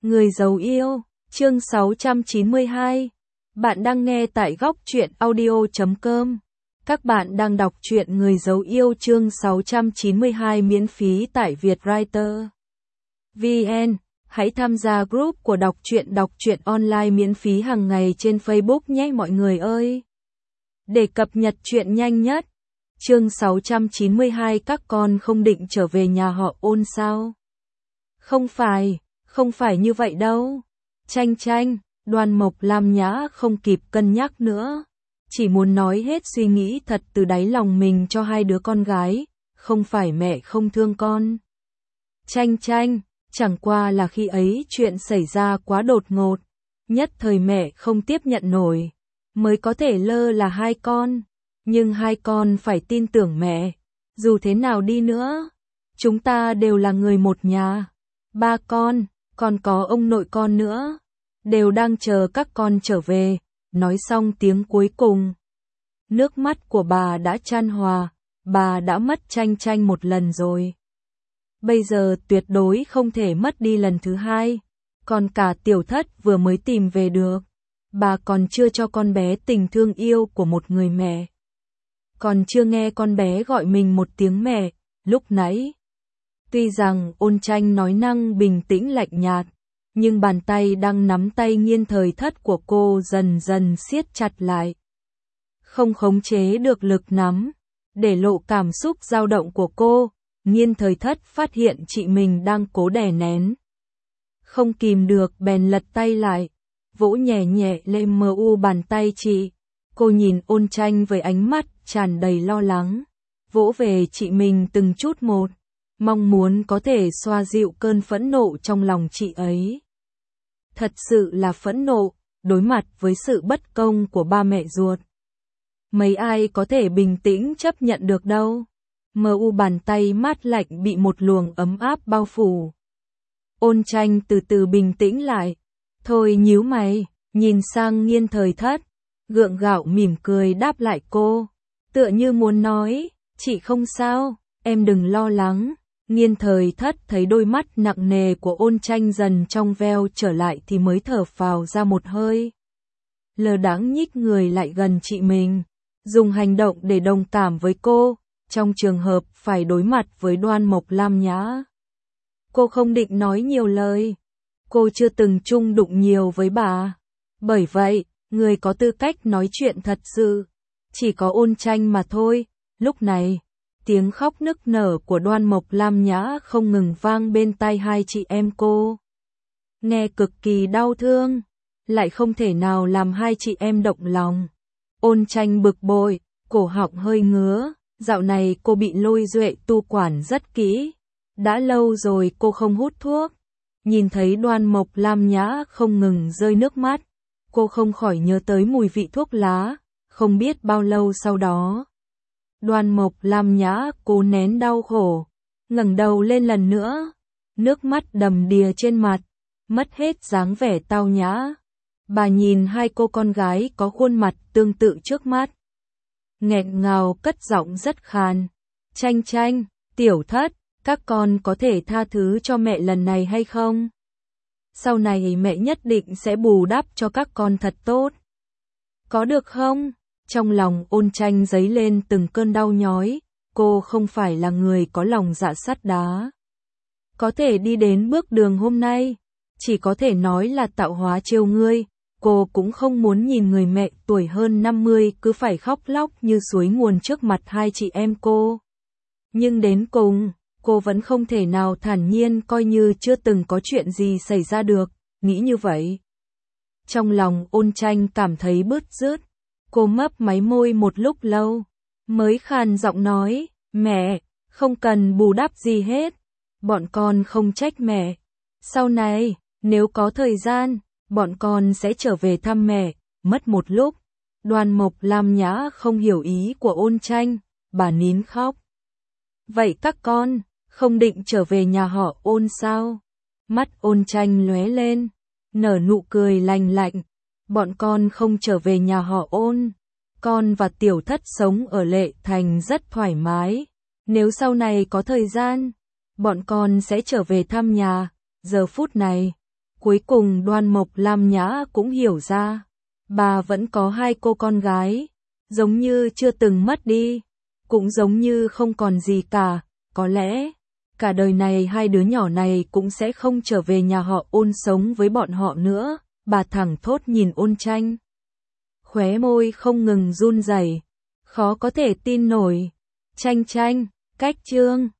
Người giấu yêu, chương 692. Bạn đang nghe tại góc truyện audio.com. Các bạn đang đọc truyện Người giấu yêu chương 692 miễn phí tại Vietwriter VN. Hãy tham gia group của đọc truyện online miễn phí hàng ngày trên Facebook nhé mọi người ơi. Để cập nhật truyện nhanh nhất. Chương 692 các con không định trở về nhà họ Ôn sao? Không phải như vậy đâu. Chanh, Đoan Mộc Lam Nhã không kịp cân nhắc nữa. Chỉ muốn nói hết suy nghĩ thật từ đáy lòng mình cho hai đứa con gái, không phải mẹ không thương con. Chanh, chẳng qua là khi ấy chuyện xảy ra quá đột ngột, nhất thời mẹ không tiếp nhận nổi, mới có thể lơ là hai con. Nhưng hai con phải tin tưởng mẹ, dù thế nào đi nữa, chúng ta đều là người một nhà. Ba con, còn có ông nội con nữa, đều đang chờ các con trở về. Nói xong tiếng cuối cùng, nước mắt của bà đã chan hòa, bà đã mất Chanh một lần rồi. Bây giờ tuyệt đối không thể mất đi lần thứ hai, còn cả Tiểu Thất vừa mới tìm về được. Bà còn chưa cho con bé tình thương yêu của một người mẹ. Còn chưa nghe con bé gọi mình một tiếng mẹ, lúc nãy. Tuy rằng Ôn Chanh nói năng bình tĩnh lạnh nhạt, nhưng bàn tay đang nắm tay Nghiên Thời Thất của cô dần dần siết chặt lại. Không khống chế được lực nắm, để lộ cảm xúc dao động của cô, Nghiên Thời Thất phát hiện chị mình đang cố đè nén. Không kìm được bèn lật tay lại, vỗ nhẹ nhẹ lên bàn tay chị. Cô nhìn Ôn Chanh với ánh mắt tràn đầy lo lắng, vỗ về chị mình từng chút một, mong muốn có thể xoa dịu cơn phẫn nộ trong lòng chị ấy. Thật sự là phẫn nộ, đối mặt với sự bất công của ba mẹ ruột. Mấy ai có thể bình tĩnh chấp nhận được đâu. Bàn tay mát lạnh bị một luồng ấm áp bao phủ. Ôn Chanh từ từ bình tĩnh lại. Thôi nhíu mày, nhìn sang Nghiên Thời Thất, gượng gạo mỉm cười đáp lại cô. Tựa như muốn nói, chị không sao, em đừng lo lắng. Nghiên Thời Thất thấy đôi mắt nặng nề của Ôn Chanh dần trong veo trở lại thì mới thở phào ra một hơi. Lờ đãng nhích người lại gần chị mình, dùng hành động để đồng cảm với cô, trong trường hợp phải đối mặt với Đoan Mộc Lam Nhã. Cô không định nói nhiều lời, cô chưa từng chung đụng nhiều với bà. Bởi vậy, người có tư cách nói chuyện thật sự, chỉ có Ôn Chanh mà thôi. Lúc này, tiếng khóc nức nở của Đoan Mộc Lam Nhã không ngừng vang bên tai hai chị em cô. Nghe cực kỳ đau thương, lại không thể nào làm hai chị em động lòng. Ôn Chanh bực bội, cổ họng hơi ngứa, dạo này cô bị Lôi Duệ tu quản rất kỹ. Đã lâu rồi cô không hút thuốc. Nhìn thấy Đoan Mộc Lam Nhã không ngừng rơi nước mắt, cô không khỏi nhớ tới mùi vị thuốc lá. Không biết bao lâu sau đó, Đoan Mộc Lam Nhã cố nén đau khổ, ngẩng đầu lên lần nữa, nước mắt đầm đìa trên mặt, mất hết dáng vẻ tao nhã. Bà nhìn hai cô con gái có khuôn mặt tương tự trước mắt, nghẹn ngào cất giọng rất khàn. Chanh, Tiểu Thất, các con có thể tha thứ cho mẹ lần này hay không? Sau này mẹ nhất định sẽ bù đắp cho các con thật tốt. Có được không? Trong lòng Ôn Chanh dấy lên từng cơn đau nhói, cô không phải là người có lòng dạ sắt đá. Có thể đi đến bước đường hôm nay, chỉ có thể nói là tạo hóa trêu ngươi. Cô cũng không muốn nhìn người mẹ tuổi hơn 50 cứ phải khóc lóc như suối nguồn trước mặt hai chị em cô. Nhưng đến cùng, cô vẫn không thể nào thản nhiên coi như chưa từng có chuyện gì xảy ra được, nghĩ như vậy. Trong lòng Ôn Chanh cảm thấy bứt rứt, cô mấp máy môi một lúc lâu, mới khàn giọng nói, mẹ, không cần bù đắp gì hết, bọn con không trách mẹ. Sau này, nếu có thời gian, bọn con sẽ trở về thăm mẹ. Mất một lúc, Đoan Mộc Lam Nhã không hiểu ý của Ôn Chanh, bà nín khóc. Vậy các con, không định trở về nhà họ Ôn sao? Mắt Ôn Chanh lóe lên, nở nụ cười lành lạnh. Bọn con không trở về nhà họ Ôn. Con và Tiểu Thất sống ở Lệ Thành rất thoải mái. Nếu sau này có thời gian, bọn con sẽ trở về thăm nhà. Giờ phút này, Cuối cùng Đoan Mộc Lam Nhã cũng hiểu ra, bà vẫn có hai cô con gái, giống như chưa từng mất đi, cũng giống như không còn gì cả, có lẽ cả đời này hai đứa nhỏ này cũng sẽ không trở về nhà họ Ôn sống với bọn họ nữa, bà thẳng thốt nhìn Ôn Tranh. Khóe môi không ngừng run rẩy, khó có thể tin nổi. Tranh Tranh, cách Trương